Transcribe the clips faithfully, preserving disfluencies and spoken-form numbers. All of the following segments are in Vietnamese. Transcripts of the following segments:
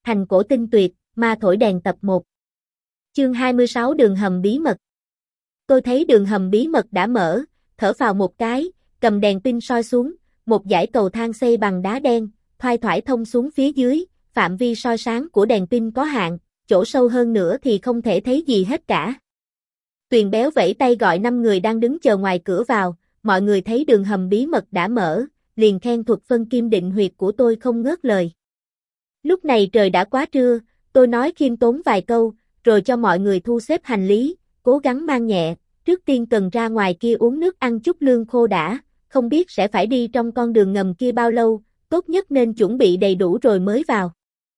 Thành cổ tinh tuyệt, ma thổi đèn tập một. Chương hai mươi sáu Đường hầm bí mật. Tôi thấy đường hầm bí mật đã mở, thở phào một cái, cầm đèn pin soi xuống, một dải cầu thang xây bằng đá đen, thoai thoải thông xuống phía dưới, phạm vi soi sáng của đèn pin có hạn, chỗ sâu hơn nữa thì không thể thấy gì hết cả. Tuyền béo vẫy tay gọi năm người đang đứng chờ ngoài cửa vào, mọi người thấy đường hầm bí mật đã mở, liền khen thuật phân kim định huyệt của tôi không ngớt lời. Lúc này trời đã quá trưa, tôi nói khiêm tốn vài câu, rồi cho mọi người thu xếp hành lý, cố gắng mang nhẹ, trước tiên cần ra ngoài kia uống nước ăn chút lương khô đã, không biết sẽ phải đi trong con đường ngầm kia bao lâu, tốt nhất nên chuẩn bị đầy đủ rồi mới vào.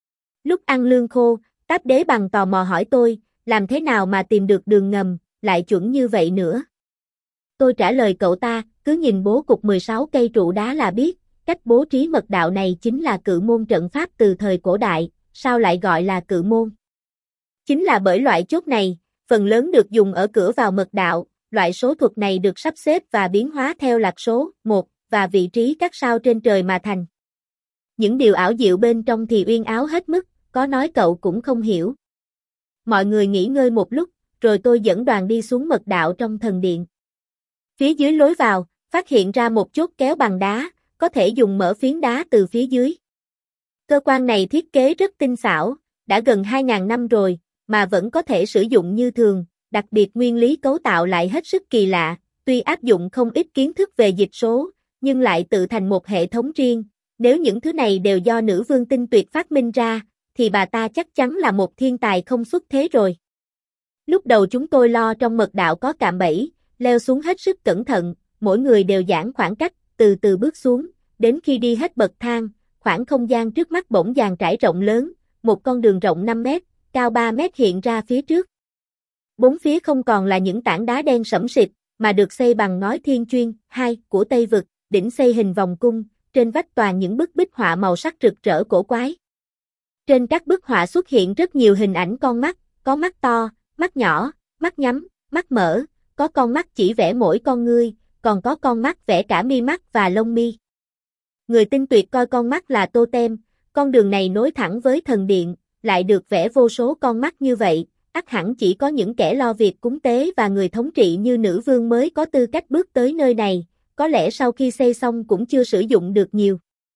Lúc ăn lương khô, Táp Đế Bằng tò mò hỏi tôi, làm thế nào mà tìm được đường ngầm, lại chuẩn như vậy nữa. Tôi trả lời cậu ta, cứ nhìn bố cục mười sáu cây trụ đá là biết, cách bố trí mật đạo này chính là cự môn trận pháp từ thời cổ đại, sao lại gọi là cự môn? Chính là bởi loại chốt này, phần lớn được dùng ở cửa vào mật đạo, loại số thuật này được sắp xếp và biến hóa theo lạc số một và vị trí các sao trên trời mà thành. Những điều ảo diệu bên trong thì uyên áo hết mức, có nói cậu cũng không hiểu. Mọi người nghỉ ngơi một lúc, rồi tôi dẫn đoàn đi xuống mật đạo trong thần điện. Phía dưới lối vào, phát hiện ra một chốt kéo bằng đá, có thể dùng mở phiến đá từ phía dưới. Cơ quan này thiết kế rất tinh xảo, đã gần hai nghìn năm rồi, mà vẫn có thể sử dụng như thường, đặc biệt nguyên lý cấu tạo lại hết sức kỳ lạ, tuy áp dụng không ít kiến thức về dịch số, nhưng lại tự thành một hệ thống riêng. Nếu những thứ này đều do nữ vương tinh tuyệt phát minh ra, thì bà ta chắc chắn là một thiên tài không xuất thế rồi. Lúc đầu chúng tôi lo trong mật đạo có cạm bẫy, leo xuống hết sức cẩn thận, mỗi người đều giãn khoảng cách, từ từ bước xuống, đến khi đi hết bậc thang, khoảng không gian trước mắt bỗng dàn trải rộng lớn, một con đường rộng năm mét, cao ba mét hiện ra phía trước. Bốn phía không còn là những tảng đá đen sẫm xịt, mà được xây bằng ngói thiên chuyên, hai của Tây Vực, đỉnh xây hình vòng cung, trên vách toàn những bức bích họa màu sắc rực rỡ cổ quái. Trên các bức họa xuất hiện rất nhiều hình ảnh con mắt, có mắt to, mắt nhỏ, mắt nhắm, mắt mở, có con mắt chỉ vẽ mỗi con ngươi, còn có con mắt vẽ cả mi mắt và lông mi. Người tinh tuyệt coi con mắt là totem, con đường này nối thẳng với thần điện, lại được vẽ vô số con mắt như vậy, ắt hẳn chỉ có những kẻ lo việc cúng tế và người thống trị như nữ vương mới có tư cách bước tới nơi này, có lẽ sau khi xây xong cũng chưa sử dụng được nhiều.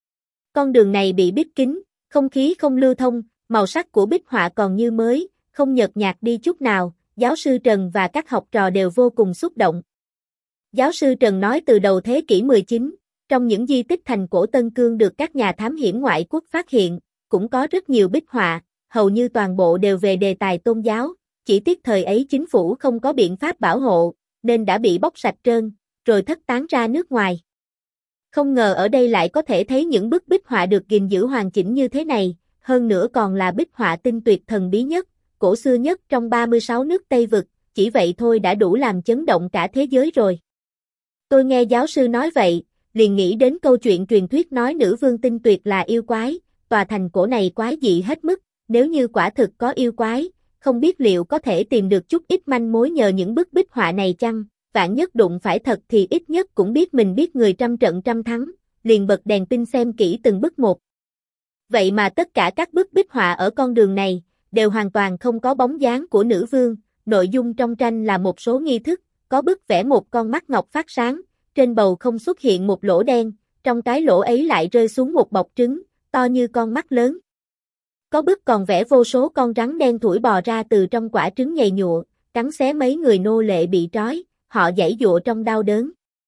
Con đường này bị bít kín, không khí không lưu thông, màu sắc của bích họa còn như mới, không nhợt nhạt đi chút nào, giáo sư Trần và các học trò đều vô cùng xúc động. Giáo sư Trần nói từ đầu thế kỷ mười chín, trong những di tích thành cổ Tân Cương được các nhà thám hiểm ngoại quốc phát hiện, cũng có rất nhiều bích họa, hầu như toàn bộ đều về đề tài tôn giáo, chỉ tiếc thời ấy chính phủ không có biện pháp bảo hộ, nên đã bị bóc sạch trơn, rồi thất tán ra nước ngoài. Không ngờ ở đây lại có thể thấy những bức bích họa được gìn giữ hoàn chỉnh như thế này, hơn nữa còn là bích họa tinh tuyệt thần bí nhất, cổ xưa nhất trong ba mươi sáu nước Tây Vực, chỉ vậy thôi đã đủ làm chấn động cả thế giới rồi. Tôi nghe giáo sư nói vậy, liền nghĩ đến câu chuyện truyền thuyết nói nữ vương tinh tuyệt là yêu quái, tòa thành cổ này quái dị hết mức, nếu như quả thực có yêu quái, không biết liệu có thể tìm được chút ít manh mối nhờ những bức bích họa này chăng, vạn nhất đụng phải thật thì ít nhất cũng biết mình biết người trăm trận trăm thắng, liền bật đèn pin xem kỹ từng bức một. Vậy mà tất cả các bức bích họa ở con đường này, đều hoàn toàn không có bóng dáng của nữ vương, nội dung trong tranh là một số nghi thức, có bức vẽ một con mắt ngọc phát sáng, trên bầu không xuất hiện một lỗ đen, trong cái lỗ ấy lại rơi xuống một bọc trứng, to như con mắt lớn. Có bức còn vẽ vô số con rắn đen thủi bò ra từ trong quả trứng nhầy nhụa, cắn xé mấy người nô lệ bị trói, họ giãy giụa trong đau đớn.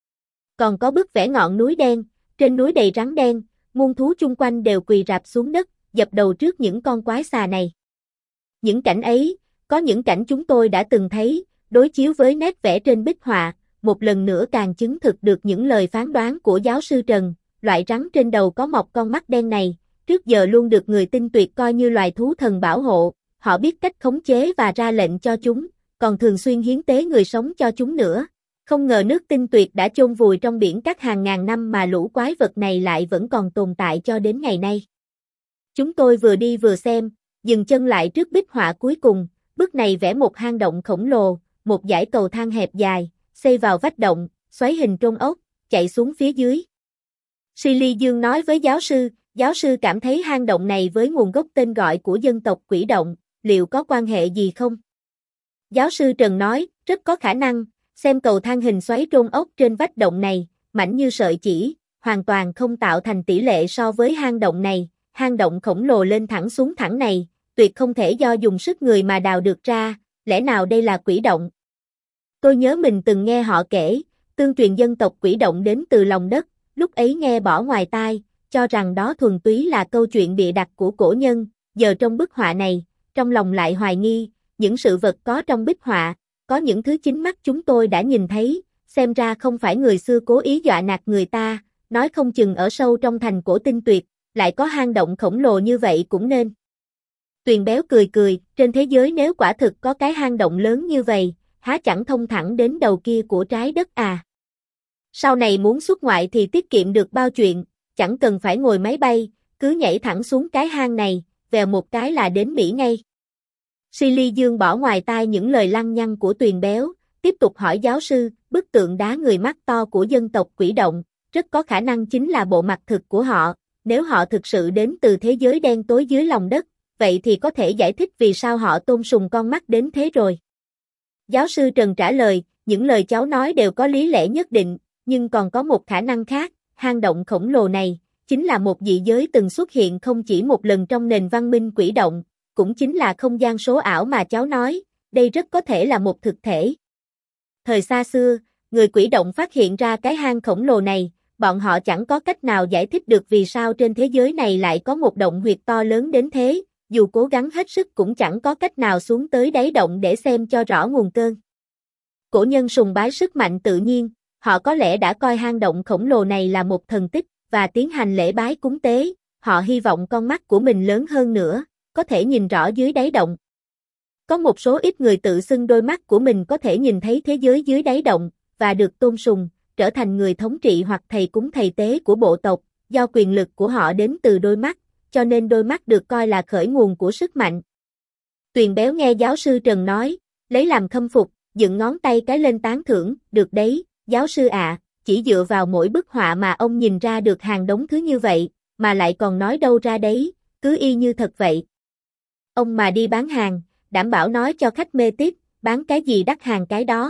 Còn có bức vẽ ngọn núi đen, trên núi đầy rắn đen, muôn thú chung quanh đều quỳ rạp xuống đất, dập đầu trước những con quái xà này. Những cảnh ấy, có những cảnh chúng tôi đã từng thấy, đối chiếu với nét vẽ trên bích họa, một lần nữa càng chứng thực được những lời phán đoán của giáo sư Trần, loại rắn trên đầu có mọc con mắt đen này, trước giờ luôn được người tinh tuyệt coi như loài thú thần bảo hộ, họ biết cách khống chế và ra lệnh cho chúng, còn thường xuyên hiến tế người sống cho chúng nữa. Không ngờ nước tinh tuyệt đã chôn vùi trong biển cát hàng ngàn năm mà lũ quái vật này lại vẫn còn tồn tại cho đến ngày nay. Chúng tôi vừa đi vừa xem, dừng chân lại trước bích họa cuối cùng, bức này vẽ một hang động khổng lồ, một dải cầu thang hẹp dài, xây vào vách động, xoáy hình trôn ốc, chạy xuống phía dưới. Silly Dương nói với giáo sư, Giáo sư cảm thấy hang động này với nguồn gốc tên gọi của dân tộc Quỷ Động, liệu có quan hệ gì không? Giáo sư Trần nói, rất có khả năng, xem cầu thang hình xoáy rôn ốc trên vách động này, mảnh như sợi chỉ, hoàn toàn không tạo thành tỷ lệ so với hang động này, hang động khổng lồ lên thẳng xuống thẳng này, tuyệt không thể do dùng sức người mà đào được ra, lẽ nào đây là quỷ động? Tôi nhớ mình từng nghe họ kể, tương truyền dân tộc Quỷ Động đến từ lòng đất, lúc ấy nghe bỏ ngoài tai, cho rằng đó thuần túy là câu chuyện bịa đặt của cổ nhân, giờ trong bức họa này, trong lòng lại hoài nghi, những sự vật có trong bích họa, có những thứ chính mắt chúng tôi đã nhìn thấy, xem ra không phải người xưa cố ý dọa nạt người ta, nói không chừng ở sâu trong thành cổ Tinh Tuyệt, lại có hang động khổng lồ như vậy cũng nên. Tuyền Béo cười cười, trên thế giới nếu quả thực có cái hang động lớn như vậy, há chẳng thông thẳng đến đầu kia của trái đất à. Sau này muốn xuất ngoại thì tiết kiệm được bao chuyện, chẳng cần phải ngồi máy bay, cứ nhảy thẳng xuống cái hang này, vèo một cái là đến Mỹ ngay. Silly Dương bỏ ngoài tai những lời lăng nhăng của Tuyền Béo, tiếp tục hỏi giáo sư, bức tượng đá người mắt to của dân tộc Quỷ Động, rất có khả năng chính là bộ mặt thực của họ, nếu họ thực sự đến từ thế giới đen tối dưới lòng đất, vậy thì có thể giải thích vì sao họ tôn sùng con mắt đến thế rồi. Giáo sư Trần trả lời, những lời cháu nói đều có lý lẽ nhất định, nhưng còn có một khả năng khác, hang động khổng lồ này, chính là một dị giới từng xuất hiện không chỉ một lần trong nền văn minh Quỷ Động, cũng chính là không gian số ảo mà cháu nói, đây rất có thể là một thực thể. Thời xa xưa, người Quỷ Động phát hiện ra cái hang khổng lồ này, bọn họ chẳng có cách nào giải thích được vì sao trên thế giới này lại có một động huyệt to lớn đến thế, dù cố gắng hết sức cũng chẳng có cách nào xuống tới đáy động để xem cho rõ nguồn cơn. Cổ nhân sùng bái sức mạnh tự nhiên, họ có lẽ đã coi hang động khổng lồ này là một thần tích, và tiến hành lễ bái cúng tế, họ hy vọng con mắt của mình lớn hơn nữa, có thể nhìn rõ dưới đáy động. Có một số ít người tự xưng đôi mắt của mình có thể nhìn thấy thế giới dưới đáy động, và được tôn sùng, trở thành người thống trị hoặc thầy cúng thầy tế của bộ tộc, do quyền lực của họ đến từ đôi mắt, cho nên đôi mắt được coi là khởi nguồn của sức mạnh. Tuyền Béo nghe giáo sư Trần nói, lấy làm khâm phục, dựng ngón tay cái lên tán thưởng, được đấy, giáo sư ạ, chỉ dựa vào mỗi bức họa mà ông nhìn ra được hàng đống thứ như vậy, mà lại còn nói đâu ra đấy, cứ y như thật vậy. Ông mà đi bán hàng, đảm bảo nói cho khách mê tiếp, bán cái gì đắt hàng cái đó.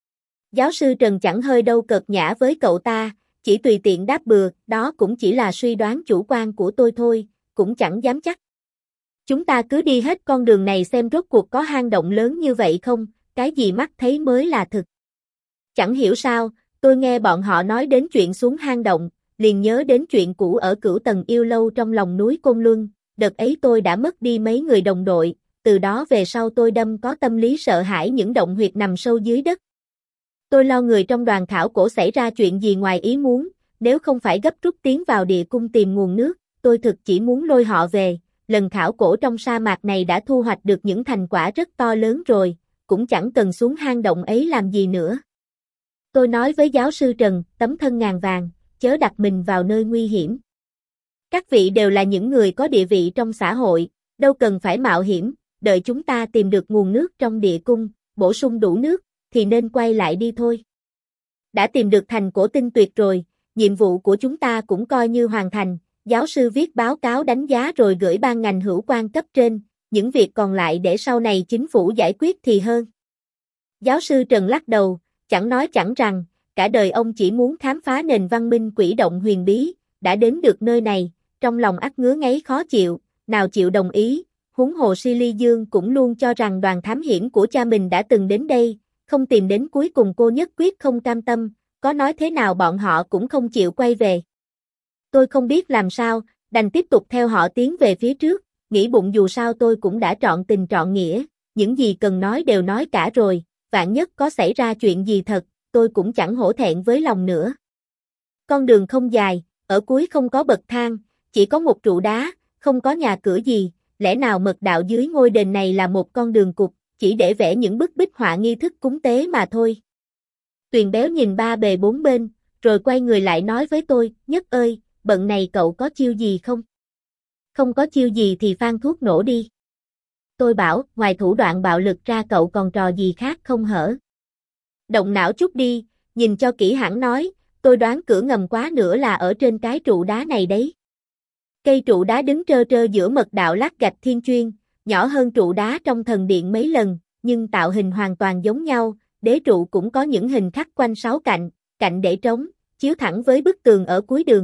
Giáo sư Trần chẳng hơi đâu cợt nhã với cậu ta, chỉ tùy tiện đáp bừa, đó cũng chỉ là suy đoán chủ quan của tôi thôi, cũng chẳng dám chắc. Chúng ta cứ đi hết con đường này xem rốt cuộc có hang động lớn như vậy không, cái gì mắt thấy mới là thực. Chẳng hiểu sao, tôi nghe bọn họ nói đến chuyện xuống hang động, liền nhớ đến chuyện cũ ở Cửu Tầng Yêu Lâu trong lòng núi Côn Luân, đợt ấy tôi đã mất đi mấy người đồng đội, từ đó về sau tôi đâm có tâm lý sợ hãi những động huyệt nằm sâu dưới đất. Tôi lo người trong đoàn khảo cổ xảy ra chuyện gì ngoài ý muốn, nếu không phải gấp rút tiến vào địa cung tìm nguồn nước, tôi thực chỉ muốn lôi họ về, lần khảo cổ trong sa mạc này đã thu hoạch được những thành quả rất to lớn rồi, cũng chẳng cần xuống hang động ấy làm gì nữa. Tôi nói với giáo sư Trần, tấm thân ngàn vàng, chớ đặt mình vào nơi nguy hiểm. Các vị đều là những người có địa vị trong xã hội, đâu cần phải mạo hiểm, đợi chúng ta tìm được nguồn nước trong địa cung, bổ sung đủ nước, thì nên quay lại đi thôi. Đã tìm được thành cổ Tinh Tuyệt rồi, nhiệm vụ của chúng ta cũng coi như hoàn thành, giáo sư viết báo cáo đánh giá rồi gửi ban ngành hữu quan cấp trên, những việc còn lại để sau này chính phủ giải quyết thì hơn. Giáo sư Trần lắc đầu, chẳng nói chẳng rằng, cả đời ông chỉ muốn khám phá nền văn minh Quỷ Động huyền bí, đã đến được nơi này, trong lòng ắt ngứa ngáy khó chịu, nào chịu đồng ý, huống hồ Silly Dương cũng luôn cho rằng đoàn thám hiểm của cha mình đã từng đến đây, không tìm đến cuối cùng cô nhất quyết không cam tâm, có nói thế nào bọn họ cũng không chịu quay về. Tôi không biết làm sao, đành tiếp tục theo họ tiến về phía trước, nghĩ bụng dù sao tôi cũng đã trọn tình trọn nghĩa, những gì cần nói đều nói cả rồi, vạn nhất có xảy ra chuyện gì thật, tôi cũng chẳng hổ thẹn với lòng nữa. Con đường không dài, ở cuối không có bậc thang, chỉ có một trụ đá, không có nhà cửa gì, lẽ nào mật đạo dưới ngôi đền này là một con đường cụt, chỉ để vẽ những bức bích họa nghi thức cúng tế mà thôi. Tuyền Béo nhìn ba bề bốn bên, rồi quay người lại nói với tôi, Nhất ơi, bận này cậu có chiêu gì không? Không có chiêu gì thì phan thuốc nổ đi. Tôi bảo, ngoài thủ đoạn bạo lực ra cậu còn trò gì khác không hở? Động não chút đi, nhìn cho kỹ hẳn nói, tôi đoán cửa ngầm quá nữa là ở trên cái trụ đá này đấy. Cây trụ đá đứng trơ trơ giữa mật đạo lát gạch thiên chuyên, nhỏ hơn trụ đá trong thần điện mấy lần, nhưng tạo hình hoàn toàn giống nhau, đế trụ cũng có những hình khắc quanh sáu cạnh, cạnh để trống, chiếu thẳng với bức tường ở cuối đường.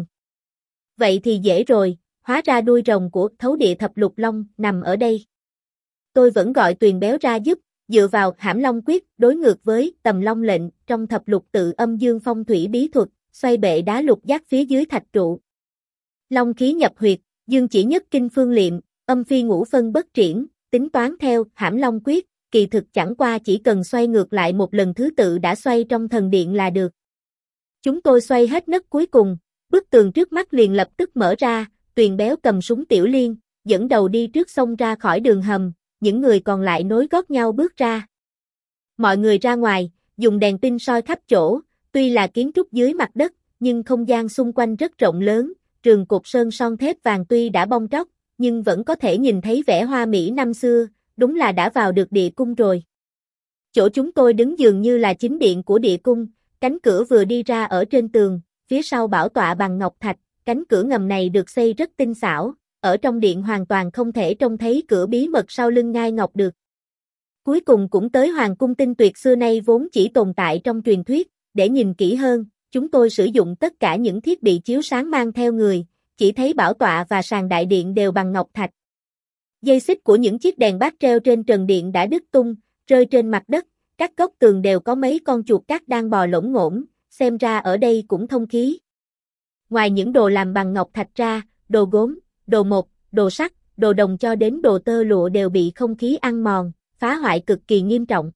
Vậy thì dễ rồi, hóa ra đuôi rồng của Thấu Địa Thập Lục Long nằm ở đây. Tôi vẫn gọi Tuyền Béo ra giúp, dựa vào Hãm Long Quyết đối ngược với Tầm Long Lệnh trong Thập Lục Tự Âm Dương Phong Thủy Bí Thuật, xoay bệ đá lục giác phía dưới thạch trụ. Long khí nhập huyệt, dương chỉ nhất kinh phương liệm, âm phi ngũ phân bất triển, tính toán theo Hãm Long Quyết, kỳ thực chẳng qua chỉ cần xoay ngược lại một lần thứ tự đã xoay trong thần điện là được. Chúng tôi xoay hết nấc cuối cùng, bức tường trước mắt liền lập tức mở ra, Tuyền Béo cầm súng tiểu liên, dẫn đầu đi trước xông ra khỏi đường hầm, những người còn lại nối gót nhau bước ra. Mọi người ra ngoài, dùng đèn pin soi khắp chỗ, tuy là kiến trúc dưới mặt đất, nhưng không gian xung quanh rất rộng lớn, trường cột sơn son thép vàng tuy đã bong tróc, nhưng vẫn có thể nhìn thấy vẻ hoa mỹ năm xưa, đúng là đã vào được địa cung rồi. Chỗ chúng tôi đứng dường như là chính điện của địa cung, cánh cửa vừa đi ra ở trên tường, phía sau bảo tọa bằng ngọc thạch, cánh cửa ngầm này được xây rất tinh xảo, ở trong điện hoàn toàn không thể trông thấy cửa bí mật sau lưng ngai ngọc được. Cuối cùng cũng tới hoàng cung tinh tuyệt xưa nay vốn chỉ tồn tại trong truyền thuyết, để nhìn kỹ hơn, chúng tôi sử dụng tất cả những thiết bị chiếu sáng mang theo người, chỉ thấy bảo tọa và sàn đại điện đều bằng ngọc thạch. Dây xích của những chiếc đèn bát treo trên trần điện đã đứt tung, rơi trên mặt đất, các góc tường đều có mấy con chuột cát đang bò lổn ngổn, xem ra ở đây cũng thông khí. Ngoài những đồ làm bằng ngọc thạch ra, đồ gốm, đồ mộc, đồ sắt, đồ đồng cho đến đồ tơ lụa đều bị không khí ăn mòn, phá hoại cực kỳ nghiêm trọng.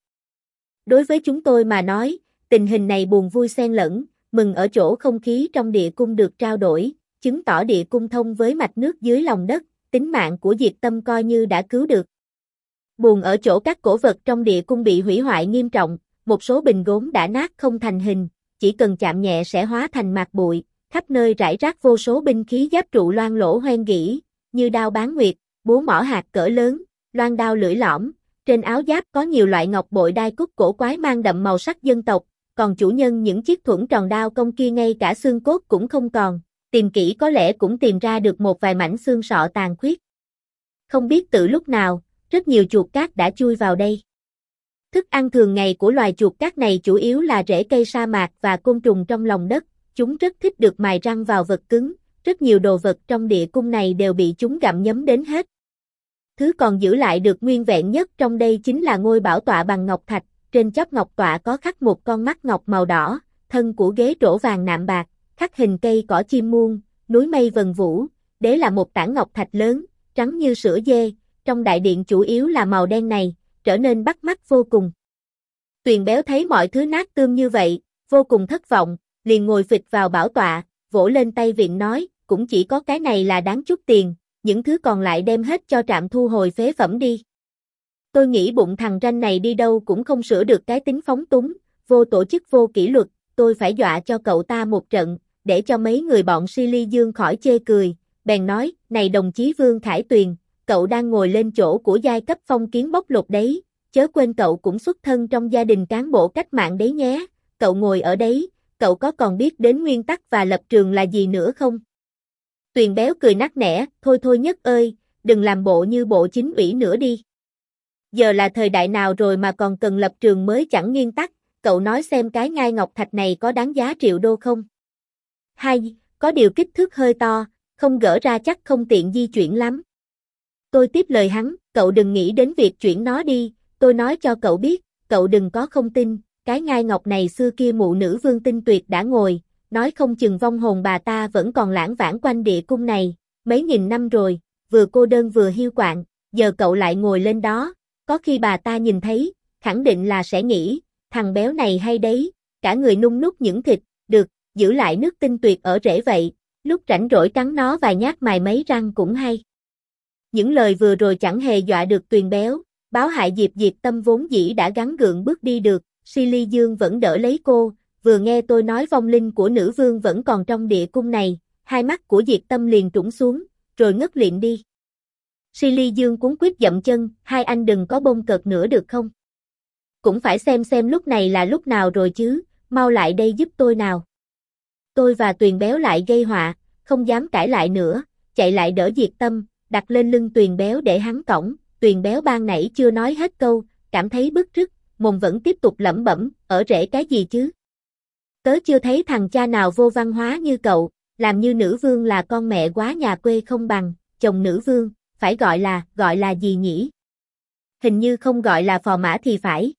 Đối với chúng tôi mà nói, tình hình này buồn vui xen lẫn, mừng ở chỗ không khí trong địa cung được trao đổi, chứng tỏ địa cung thông với mạch nước dưới lòng đất, tính mạng của Diệp Tâm coi như đã cứu được. Buồn ở chỗ các cổ vật trong địa cung bị hủy hoại nghiêm trọng, một số bình gốm đã nát không thành hình, chỉ cần chạm nhẹ sẽ hóa thành mạt bụi, khắp nơi rải rác vô số binh khí giáp trụ loang lỗ hoen gỉ, như đao bán nguyệt, búa mỏ hạt cỡ lớn, loan đao lưỡi lõm, trên áo giáp có nhiều loại ngọc bội đai cúc cổ quái mang đậm màu sắc dân tộc, còn chủ nhân những chiếc thuẫn tròn đao công kia ngay cả xương cốt cũng không còn, tìm kỹ có lẽ cũng tìm ra được một vài mảnh xương sọ tàn khuyết. Không biết từ lúc nào, rất nhiều chuột cát đã chui vào đây. Thức ăn thường ngày của loài chuột cát này chủ yếu là rễ cây sa mạc và côn trùng trong lòng đất, chúng rất thích được mài răng vào vật cứng, rất nhiều đồ vật trong địa cung này đều bị chúng gặm nhấm đến hết. Thứ còn giữ lại được nguyên vẹn nhất trong đây chính là ngôi bảo tọa bằng ngọc thạch, trên chóp ngọc tọa có khắc một con mắt ngọc màu đỏ, thân của ghế trổ vàng nạm bạc, khắc hình cây cỏ chim muông, núi mây vần vũ, đế là một tảng ngọc thạch lớn, trắng như sữa dê, trong đại điện chủ yếu là màu đen này, trở nên bắt mắt vô cùng. Tuyền Béo thấy mọi thứ nát tươm như vậy, vô cùng thất vọng, liền ngồi phịch vào bảo tọa, vỗ lên tay vịn nói, cũng chỉ có cái này là đáng chút tiền, những thứ còn lại đem hết cho trạm thu hồi phế phẩm đi. Tôi nghĩ bụng thằng ranh này đi đâu cũng không sửa được cái tính phóng túng, vô tổ chức vô kỷ luật, tôi phải dọa cho cậu ta một trận, để cho mấy người bọn Silly Dương khỏi chê cười, bèn nói, này đồng chí Vương Khải Tuyền, cậu đang ngồi lên chỗ của giai cấp phong kiến bóc lột đấy, chớ quên cậu cũng xuất thân trong gia đình cán bộ cách mạng đấy nhé, cậu ngồi ở đấy, cậu có còn biết đến nguyên tắc và lập trường là gì nữa không? Tuyền Béo cười nắc nẻ, thôi thôi Nhất ơi, đừng làm bộ như bộ chính ủy nữa đi. Giờ là thời đại nào rồi mà còn cần lập trường mới chẳng nguyên tắc, cậu nói xem cái ngai ngọc thạch này có đáng giá triệu đô không? Hay, có điều kích thước hơi to, không gỡ ra chắc không tiện di chuyển lắm. Tôi tiếp lời hắn, cậu đừng nghĩ đến việc chuyển nó đi, tôi nói cho cậu biết, cậu đừng có không tin, cái ngai ngọc này xưa kia mụ nữ Vương Tinh Tuyệt đã ngồi, nói không chừng vong hồn bà ta vẫn còn lãng vãng quanh địa cung này, mấy nghìn năm rồi, vừa cô đơn vừa hiu quạnh, giờ cậu lại ngồi lên đó, có khi bà ta nhìn thấy, khẳng định là sẽ nghĩ, thằng béo này hay đấy, cả người nung nút những thịt, được, giữ lại nước Tinh Tuyệt ở rễ vậy, lúc rảnh rỗi cắn nó vài nhát mài mấy răng cũng hay. Những lời vừa rồi chẳng hề dọa được Tuyền Béo, báo hại Diệp Diệp Tâm vốn dĩ đã gắng gượng bước đi được, Silly Dương vẫn đỡ lấy cô, vừa nghe tôi nói vong linh của nữ vương vẫn còn trong địa cung này, hai mắt của Diệp Tâm liền trũng xuống, rồi ngất lịm đi. Silly Dương cuống quýt dậm chân, hai anh đừng có bông cợt nữa được không? Cũng phải xem xem lúc này là lúc nào rồi chứ, mau lại đây giúp tôi nào. Tôi và Tuyền Béo lại gây họa, không dám cãi lại nữa, chạy lại đỡ Diệt Tâm, đặt lên lưng Tuyền Béo để hắn cõng. Tuyền Béo ban nãy chưa nói hết câu, cảm thấy bức rứt, mồm vẫn tiếp tục lẩm bẩm, ở rễ cái gì chứ? Tớ chưa thấy thằng cha nào vô văn hóa như cậu, làm như nữ vương là con mẹ quá nhà quê không bằng, chồng nữ vương, phải gọi là, gọi là gì nhỉ? Hình như không gọi là phò mã thì phải.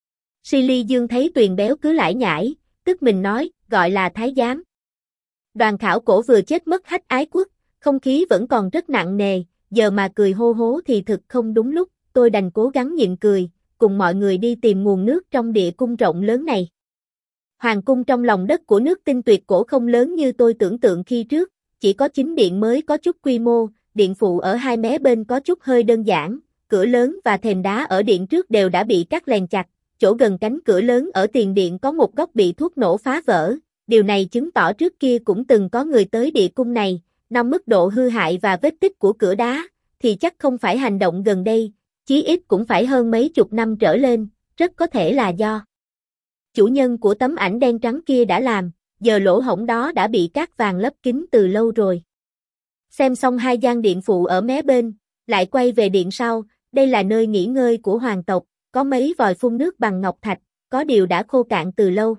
Silly Dương thấy Tuyền Béo cứ lải nhải, tức mình nói, gọi là thái giám. Đoàn khảo cổ vừa chết mất Hách Ái Quốc, không khí vẫn còn rất nặng nề, giờ mà cười hô hố thì thực không đúng lúc, tôi đành cố gắng nhịn cười, cùng mọi người đi tìm nguồn nước trong địa cung rộng lớn này. Hoàng cung trong lòng đất của nước Tinh tuyệt cổ không lớn như tôi tưởng tượng khi trước, chỉ có chính điện mới có chút quy mô, điện phụ ở hai mé bên có chút hơi đơn giản, cửa lớn và thềm đá ở điện trước đều đã bị cắt lèn chặt, chỗ gần cánh cửa lớn ở tiền điện có một góc bị thuốc nổ phá vỡ, điều này chứng tỏ trước kia cũng từng có người tới địa cung này, năm mức độ hư hại và vết tích của cửa đá, thì chắc không phải hành động gần đây, chí ít cũng phải hơn mấy chục năm trở lên, rất có thể là do chủ nhân của tấm ảnh đen trắng kia đã làm, giờ lỗ hổng đó đã bị cát vàng lấp kín từ lâu rồi. Xem xong hai gian điện phụ ở mé bên, lại quay về điện sau, đây là nơi nghỉ ngơi của hoàng tộc, có mấy vòi phun nước bằng ngọc thạch, có điều đã khô cạn từ lâu.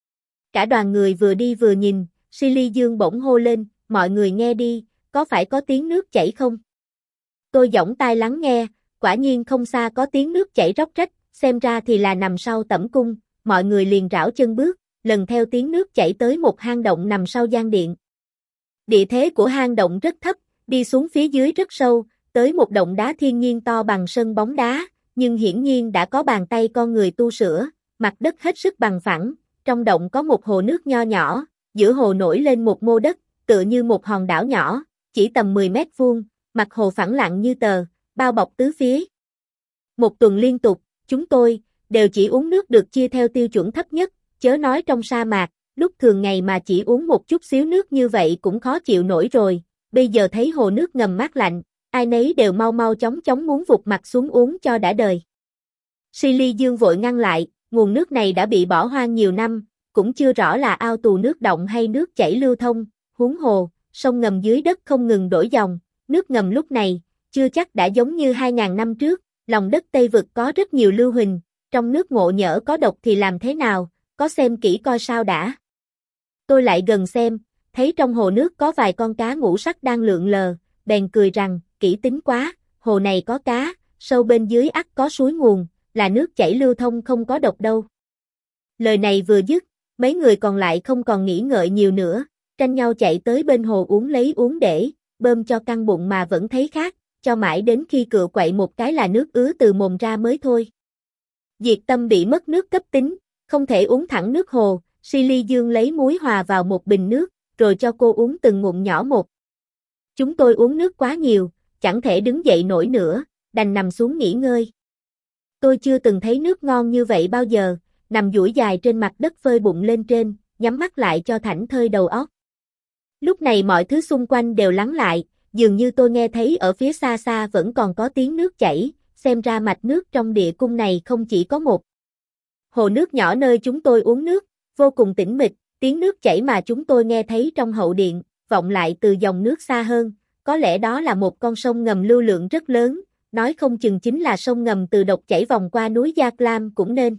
Cả đoàn người vừa đi vừa nhìn, Silly Dương bỗng hô lên, mọi người nghe đi, có phải có tiếng nước chảy không? Tôi giỏng tai lắng nghe, quả nhiên không xa có tiếng nước chảy róc rách, xem ra thì là nằm sau tẩm cung, mọi người liền rảo chân bước, lần theo tiếng nước chảy tới một hang động nằm sau gian điện. Địa thế của hang động rất thấp, đi xuống phía dưới rất sâu, tới một động đá thiên nhiên to bằng sân bóng đá, nhưng hiển nhiên đã có bàn tay con người tu sửa, mặt đất hết sức bằng phẳng, trong động có một hồ nước nho nhỏ, giữa hồ nổi lên một mô đất, tựa như một hòn đảo nhỏ, chỉ tầm mười mét vuông, mặt hồ phẳng lặng như tờ, bao bọc tứ phía. Một tuần liên tục, chúng tôi đều chỉ uống nước được chia theo tiêu chuẩn thấp nhất, chớ nói trong sa mạc, lúc thường ngày mà chỉ uống một chút xíu nước như vậy cũng khó chịu nổi rồi, bây giờ thấy hồ nước ngầm mát lạnh, ai nấy đều mau mau chóng chóng muốn vụt mặt xuống uống cho đã đời. Silly Dương vội ngăn lại, nguồn nước này đã bị bỏ hoang nhiều năm, cũng chưa rõ là ao tù nước động hay nước chảy lưu thông, huống hồ, sông ngầm dưới đất không ngừng đổi dòng, nước ngầm lúc này, chưa chắc đã giống như hai ngàn năm trước, lòng đất Tây Vực có rất nhiều lưu huỳnh, trong nước ngộ nhỡ có độc thì làm thế nào, có xem kỹ coi sao đã. Tôi lại gần xem, thấy trong hồ nước có vài con cá ngũ sắc đang lượn lờ, bèn cười rằng, kỹ tính quá, hồ này có cá, sâu bên dưới ắt có suối nguồn, là nước chảy lưu thông không có độc đâu. Lời này vừa dứt, mấy người còn lại không còn nghĩ ngợi nhiều nữa, tranh nhau chạy tới bên hồ uống lấy uống để, bơm cho căng bụng mà vẫn thấy khát, cho mãi đến khi cựa quậy một cái là nước ứa từ mồm ra mới thôi. Diệt Tâm bị mất nước cấp tính, không thể uống thẳng nước hồ, Silly Dương lấy muối hòa vào một bình nước, rồi cho cô uống từng ngụm nhỏ một. Chúng tôi uống nước quá nhiều, chẳng thể đứng dậy nổi nữa, đành nằm xuống nghỉ ngơi. Tôi chưa từng thấy nước ngon như vậy bao giờ, nằm duỗi dài trên mặt đất phơi bụng lên trên, nhắm mắt lại cho thảnh thơi đầu óc. Lúc này mọi thứ xung quanh đều lắng lại, dường như tôi nghe thấy ở phía xa xa vẫn còn có tiếng nước chảy, xem ra mạch nước trong địa cung này không chỉ có một. Hồ nước nhỏ nơi chúng tôi uống nước, vô cùng tĩnh mịch, tiếng nước chảy mà chúng tôi nghe thấy trong hậu điện, vọng lại từ dòng nước xa hơn, có lẽ đó là một con sông ngầm lưu lượng rất lớn, nói không chừng chính là sông ngầm từ độc chảy vòng qua núi Gia Clam cũng nên.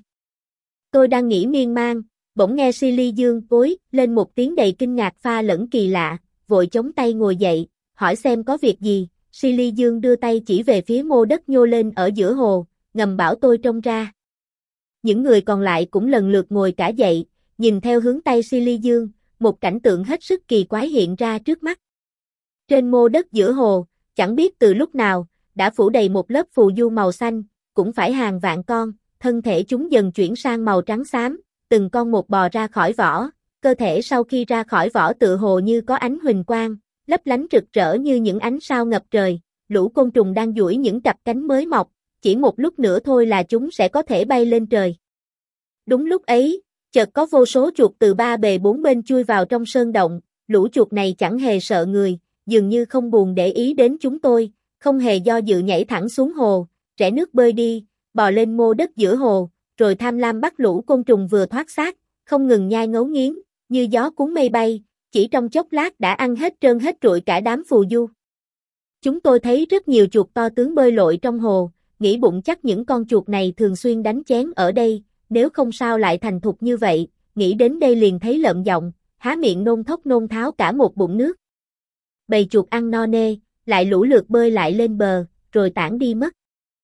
Tôi đang nghĩ miên man, bỗng nghe Silly Dương cối lên một tiếng đầy kinh ngạc pha lẫn kỳ lạ, vội chống tay ngồi dậy, hỏi xem có việc gì. Silly Dương đưa tay chỉ về phía mô đất nhô lên ở giữa hồ, ngầm bảo tôi trông ra. Những người còn lại cũng lần lượt ngồi cả dậy, nhìn theo hướng tay Silly Dương, một cảnh tượng hết sức kỳ quái hiện ra trước mắt. Trên mô đất giữa hồ, chẳng biết từ lúc nào, đã phủ đầy một lớp phù du màu xanh, cũng phải hàng vạn con, thân thể chúng dần chuyển sang màu trắng xám, từng con một bò ra khỏi vỏ, cơ thể sau khi ra khỏi vỏ tựa hồ như có ánh huỳnh quang, lấp lánh rực rỡ như những ánh sao ngập trời, lũ côn trùng đang duỗi những cặp cánh mới mọc, chỉ một lúc nữa thôi là chúng sẽ có thể bay lên trời. Đúng lúc ấy, chợt có vô số chuột từ ba bề bốn bên chui vào trong sơn động, lũ chuột này chẳng hề sợ người, dường như không buồn để ý đến chúng tôi, không hề do dự nhảy thẳng xuống hồ, rẽ nước bơi đi, bò lên mô đất giữa hồ, rồi tham lam bắt lũ côn trùng vừa thoát xác, không ngừng nhai ngấu nghiến, như gió cuốn mây bay, chỉ trong chốc lát đã ăn hết trơn hết trụi cả đám phù du. Chúng tôi thấy rất nhiều chuột to tướng bơi lội trong hồ, nghĩ bụng chắc những con chuột này thường xuyên đánh chén ở đây, nếu không sao lại thành thục như vậy, nghĩ đến đây liền thấy lợm giọng, há miệng nôn thốc nôn tháo cả một bụng nước. Bầy chuột ăn no nê, lại lũ lượt bơi lại lên bờ, rồi tản đi mất.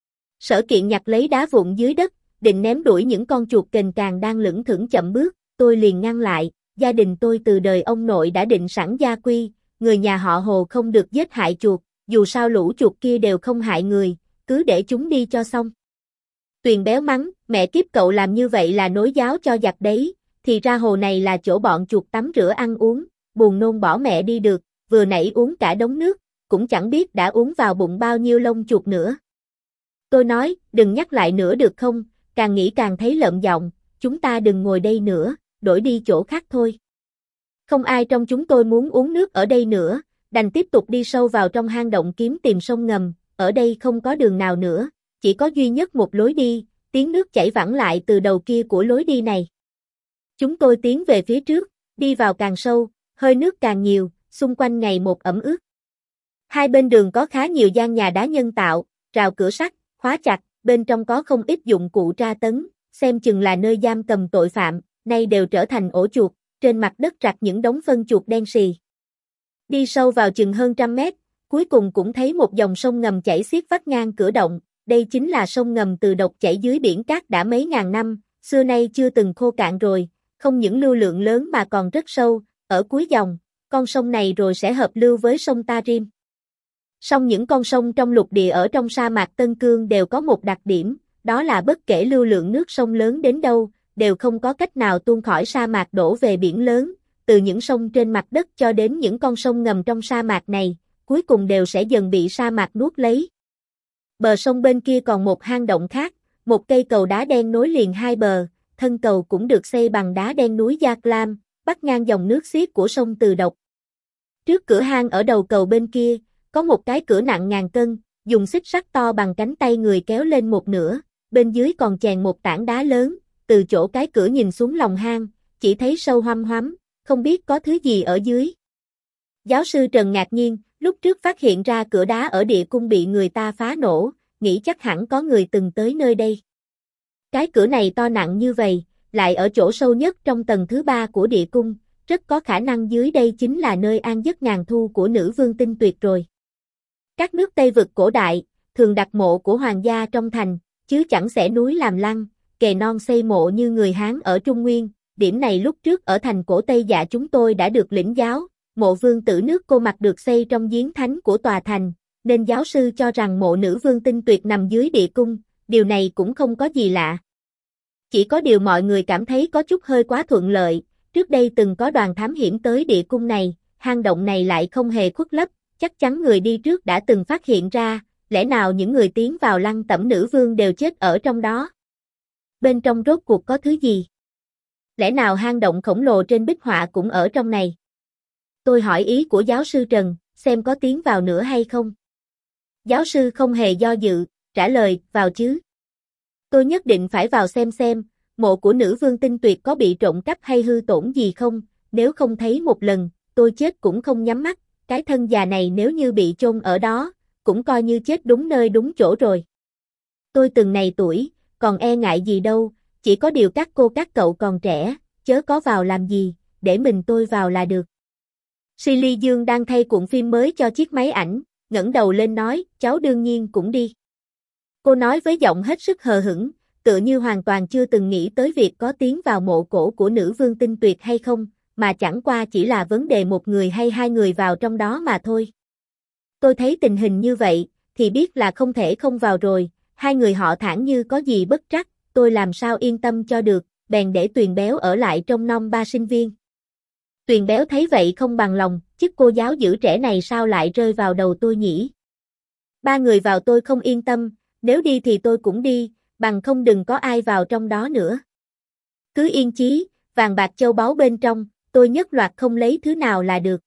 Sở Kiện nhặt lấy đá vụn dưới đất, định ném đuổi những con chuột kềnh càng đang lững thững chậm bước, tôi liền ngăn lại, gia đình tôi từ đời ông nội đã định sẵn gia quy, người nhà họ Hồ không được giết hại chuột, dù sao lũ chuột kia đều không hại người, cứ để chúng đi cho xong. Tuyền Béo mắng, mẹ kiếp cậu làm như vậy là nối giáo cho giặc đấy, thì ra hồ này là chỗ bọn chuột tắm rửa ăn uống, buồn nôn bỏ mẹ đi được, vừa nãy uống cả đống nước, cũng chẳng biết đã uống vào bụng bao nhiêu lông chuột nữa. Tôi nói, đừng nhắc lại nữa được không, càng nghĩ càng thấy lợm giọng, chúng ta đừng ngồi đây nữa, đổi đi chỗ khác thôi. Không ai trong chúng tôi muốn uống nước ở đây nữa, đành tiếp tục đi sâu vào trong hang động kiếm tìm sông ngầm, ở đây không có đường nào nữa, chỉ có duy nhất một lối đi, tiếng nước chảy vẳng lại từ đầu kia của lối đi này. Chúng tôi tiến về phía trước, đi vào càng sâu, hơi nước càng nhiều, xung quanh ngày một ẩm ướt. Hai bên đường có khá nhiều gian nhà đá nhân tạo, rào cửa sắt, khóa chặt, bên trong có không ít dụng cụ tra tấn, xem chừng là nơi giam cầm tội phạm, nay đều trở thành ổ chuột, trên mặt đất rặt những đống phân chuột đen sì. Đi sâu vào chừng hơn trăm mét, cuối cùng cũng thấy một dòng sông ngầm chảy xiết vắt ngang cửa động, đây chính là sông ngầm từ độc chảy dưới biển cát đã mấy ngàn năm, xưa nay chưa từng khô cạn rồi, không những lưu lượng lớn mà còn rất sâu, ở cuối dòng, con sông này rồi sẽ hợp lưu với sông Tarim. Song những con sông trong lục địa ở trong sa mạc Tân Cương đều có một đặc điểm, đó là bất kể lưu lượng nước sông lớn đến đâu, đều không có cách nào tuôn khỏi sa mạc đổ về biển lớn, từ những sông trên mặt đất cho đến những con sông ngầm trong sa mạc này, cuối cùng đều sẽ dần bị sa mạc nuốt lấy. Bờ sông bên kia còn một hang động khác, một cây cầu đá đen nối liền hai bờ, thân cầu cũng được xây bằng đá đen núi Gia Clam, bắc ngang dòng nước xiết của sông Từ Độc. Trước cửa hang ở đầu cầu bên kia, có một cái cửa nặng ngàn cân, dùng xích sắt to bằng cánh tay người kéo lên một nửa, bên dưới còn chèn một tảng đá lớn, từ chỗ cái cửa nhìn xuống lòng hang, chỉ thấy sâu hoăm hoắm, không biết có thứ gì ở dưới. Giáo sư Trần ngạc nhiên, lúc trước phát hiện ra cửa đá ở địa cung bị người ta phá nổ, nghĩ chắc hẳn có người từng tới nơi đây. Cái cửa này to nặng như vậy, lại ở chỗ sâu nhất trong tầng thứ ba của địa cung, rất có khả năng dưới đây chính là nơi an giấc ngàn thu của nữ vương Tinh Tuyệt rồi. Các nước Tây vực cổ đại, thường đặt mộ của hoàng gia trong thành, chứ chẳng xẻ núi làm lăng, kè non xây mộ như người Hán ở Trung Nguyên, điểm này lúc trước ở thành cổ Tây Dạ chúng tôi đã được lĩnh giáo, mộ vương tử nước Cô Mặc được xây trong giếng thánh của tòa thành, nên giáo sư cho rằng mộ nữ vương Tinh Tuyệt nằm dưới địa cung, điều này cũng không có gì lạ. Chỉ có điều mọi người cảm thấy có chút hơi quá thuận lợi, trước đây từng có đoàn thám hiểm tới địa cung này, hang động này lại không hề khuất lấp, chắc chắn người đi trước đã từng phát hiện ra, lẽ nào những người tiến vào lăng tẩm nữ vương đều chết ở trong đó? Bên trong rốt cuộc có thứ gì? Lẽ nào hang động khổng lồ trên bích họa cũng ở trong này? Tôi hỏi ý của giáo sư Trần, xem có tiến vào nữa hay không? Giáo sư không hề do dự, trả lời, vào chứ. Tôi nhất định phải vào xem xem, mộ của nữ vương Tinh Tuyệt có bị trộm cắp hay hư tổn gì không, nếu không thấy một lần, tôi chết cũng không nhắm mắt, cái thân già này nếu như bị chôn ở đó, cũng coi như chết đúng nơi đúng chỗ rồi. Tôi từng này tuổi, còn e ngại gì đâu, chỉ có điều các cô các cậu còn trẻ, chớ có vào làm gì, để mình tôi vào là được. Silly Dương đang thay cuộn phim mới cho chiếc máy ảnh, ngẩng đầu lên nói, cháu đương nhiên cũng đi. Cô nói với giọng hết sức hờ hững, tựa như hoàn toàn chưa từng nghĩ tới việc có tiến vào mộ cổ của nữ vương Tinh Tuyệt hay không, mà chẳng qua chỉ là vấn đề một người hay hai người vào trong đó mà thôi. Tôi thấy tình hình như vậy, thì biết là không thể không vào rồi, hai người họ thản như có gì bất trắc, tôi làm sao yên tâm cho được, bèn để Tuyền Béo ở lại trong non ba sinh viên. Tuyền Béo thấy vậy không bằng lòng, chức cô giáo giữ trẻ này sao lại rơi vào đầu tôi nhỉ? Ba người vào tôi không yên tâm, nếu đi thì tôi cũng đi, bằng không đừng có ai vào trong đó nữa. Cứ yên chí, vàng bạc châu báu bên trong, tôi nhất loạt không lấy thứ nào là được.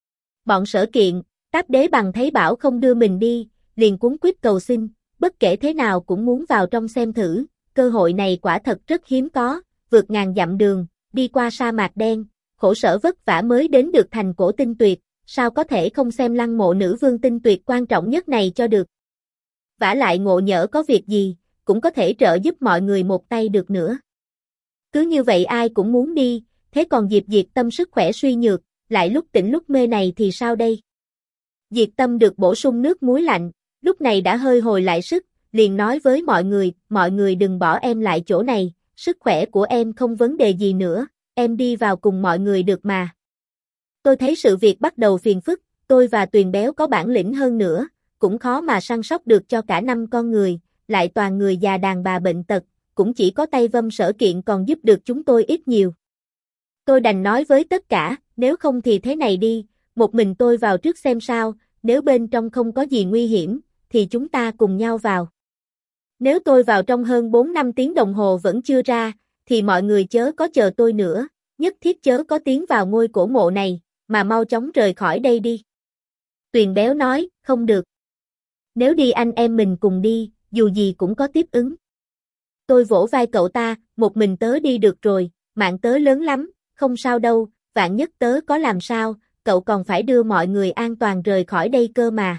Bọn Sở Kiện, Táp Đế Bằng thấy bảo không đưa mình đi, liền cuống quýt cầu xin, bất kể thế nào cũng muốn vào trong xem thử, cơ hội này quả thật rất hiếm có, vượt ngàn dặm đường, đi qua sa mạc đen, khổ sở vất vả mới đến được thành cổ Tinh Tuyệt, sao có thể không xem lăng mộ nữ vương tinh tuyệt quan trọng nhất này cho được. Vả lại Ngộ Nhỡ có việc gì, cũng có thể trợ giúp mọi người một tay được nữa. Cứ như vậy ai cũng muốn đi, thế còn Diệp Diệt Tâm sức khỏe suy nhược, lại lúc tỉnh lúc mê này thì sao đây? Diệt Tâm được bổ sung nước muối lạnh, lúc này đã hơi hồi lại sức, liền nói với mọi người, mọi người đừng bỏ em lại chỗ này, sức khỏe của em không vấn đề gì nữa, em đi vào cùng mọi người được mà. Tôi thấy sự việc bắt đầu phiền phức, tôi và Tuyền Béo có bản lĩnh hơn nữa, cũng khó mà săn sóc được cho cả năm con người, lại toàn người già đàn bà bệnh tật, cũng chỉ có tay Vâm Sở Kiện còn giúp được chúng tôi ít nhiều. Tôi đành nói với tất cả, nếu không thì thế này đi, một mình tôi vào trước xem sao, nếu bên trong không có gì nguy hiểm, thì chúng ta cùng nhau vào. Nếu tôi vào trong hơn bốn năm tiếng đồng hồ vẫn chưa ra, thì mọi người chớ có chờ tôi nữa, nhất thiết chớ có tiến vào ngôi cổ mộ này, mà mau chóng rời khỏi đây đi. Tuyền Béo nói, không được. Nếu đi anh em mình cùng đi, dù gì cũng có tiếp ứng. Tôi vỗ vai cậu ta, một mình tớ đi được rồi, mạng tớ lớn lắm, không sao đâu, vạn nhất tớ có làm sao, cậu còn phải đưa mọi người an toàn rời khỏi đây cơ mà.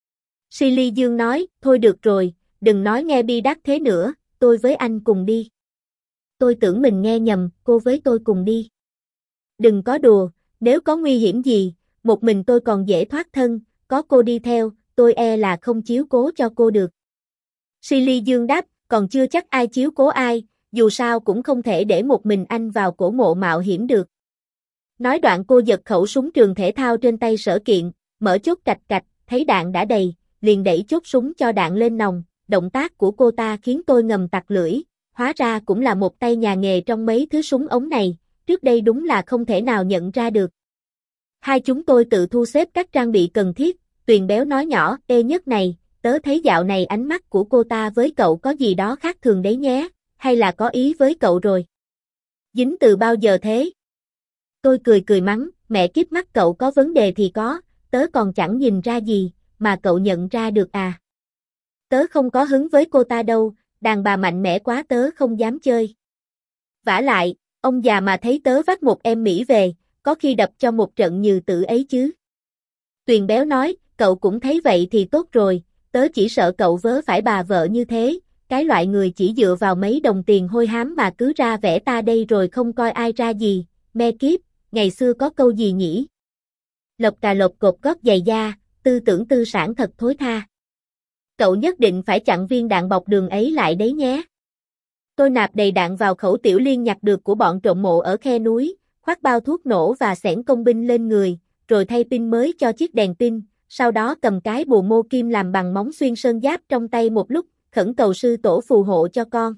Silly Dương nói, thôi được rồi, đừng nói nghe bi đát thế nữa, tôi với anh cùng đi. Tôi tưởng mình nghe nhầm, cô với tôi cùng đi. Đừng có đùa, nếu có nguy hiểm gì, một mình tôi còn dễ thoát thân, có cô đi theo, tôi e là không chiếu cố cho cô được. Silly Dương đáp, còn chưa chắc ai chiếu cố ai, dù sao cũng không thể để một mình anh vào cổ mộ mạo hiểm được. Nói đoạn cô giật khẩu súng trường thể thao trên tay Sở Kiện, mở chốt cạch cạch, thấy đạn đã đầy, liền đẩy chốt súng cho đạn lên nòng, động tác của cô ta khiến tôi ngầm tặc lưỡi, hóa ra cũng là một tay nhà nghề trong mấy thứ súng ống này, trước đây đúng là không thể nào nhận ra được. Hai chúng tôi tự thu xếp các trang bị cần thiết, Tuyền Béo nói nhỏ, ê Nhất này, tớ thấy dạo này ánh mắt của cô ta với cậu có gì đó khác thường đấy nhé, hay là có ý với cậu rồi? Dính từ bao giờ thế? Tôi cười cười mắng, mẹ kiếp mắt cậu có vấn đề thì có, tớ còn chẳng nhìn ra gì, mà cậu nhận ra được à? Tớ không có hứng với cô ta đâu, đàn bà mạnh mẽ quá tớ không dám chơi. Vả lại, ông già mà thấy tớ vác một em Mỹ về, có khi đập cho một trận như tự ấy chứ. Tuyền Béo nói, cậu cũng thấy vậy thì tốt rồi, tớ chỉ sợ cậu vớ phải bà vợ như thế, cái loại người chỉ dựa vào mấy đồng tiền hôi hám mà cứ ra vẻ ta đây rồi không coi ai ra gì, me kiếp, ngày xưa có câu gì nhỉ? Lộc cà lộc cột gót giày da, tư tưởng tư sản thật thối tha. Cậu nhất định phải chặn viên đạn bọc đường ấy lại đấy nhé. Tôi nạp đầy đạn vào khẩu tiểu liên nhặt được của bọn trộm mộ ở khe núi, khoác bao thuốc nổ và xẻng công binh lên người, rồi thay pin mới cho chiếc đèn pin, sau đó cầm cái bùa mô kim làm bằng móng xuyên sơn giáp trong tay một lúc, khẩn cầu sư tổ phù hộ cho con.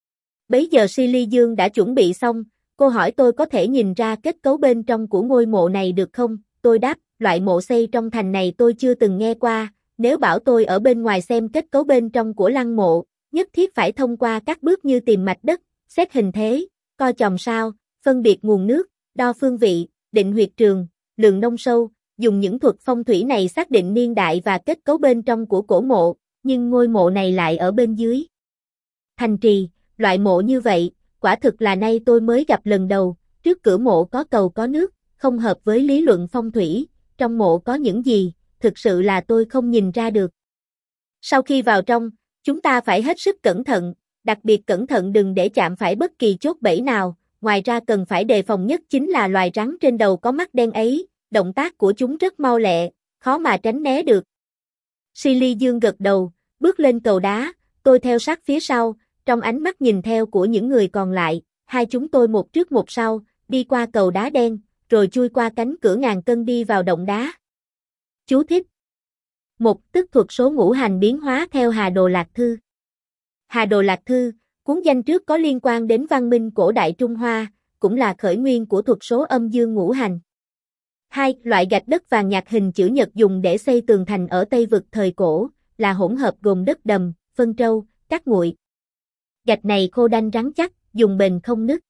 Bấy giờ Silly Dương đã chuẩn bị xong, cô hỏi tôi có thể nhìn ra kết cấu bên trong của ngôi mộ này được không, tôi đáp, loại mộ xây trong thành này tôi chưa từng nghe qua, nếu bảo tôi ở bên ngoài xem kết cấu bên trong của lăng mộ, nhất thiết phải thông qua các bước như tìm mạch đất, xét hình thế, coi chòm sao, phân biệt nguồn nước, đo phương vị, định huyệt trường, lượng nông sâu, dùng những thuật phong thủy này xác định niên đại và kết cấu bên trong của cổ mộ, nhưng ngôi mộ này lại ở bên dưới thành trì, loại mộ như vậy, quả thực là nay tôi mới gặp lần đầu, trước cửa mộ có cầu có nước, không hợp với lý luận phong thủy, trong mộ có những gì, thực sự là tôi không nhìn ra được. Sau khi vào trong, chúng ta phải hết sức cẩn thận, đặc biệt cẩn thận đừng để chạm phải bất kỳ chốt bẫy nào, ngoài ra cần phải đề phòng nhất chính là loài rắn trên đầu có mắt đen ấy, động tác của chúng rất mau lẹ, khó mà tránh né được. Silly Dương gật đầu, bước lên cầu đá, tôi theo sát phía sau, trong ánh mắt nhìn theo của những người còn lại, hai chúng tôi một trước một sau, đi qua cầu đá đen, rồi chui qua cánh cửa ngàn cân đi vào động đá. Chú thích. Một, tức thuật số ngũ hành biến hóa theo Hà Đồ Lạc Thư. Hà Đồ Lạc Thư, cuốn danh trước có liên quan đến văn minh cổ đại Trung Hoa, cũng là khởi nguyên của thuật số âm dương ngũ hành. Hai, loại gạch đất vàng nhạt hình chữ nhật dùng để xây tường thành ở Tây Vực thời cổ, là hỗn hợp gồm đất đầm, phân trâu, cát nguội. Gạch này khô đanh rắn chắc, dùng bền không nứt.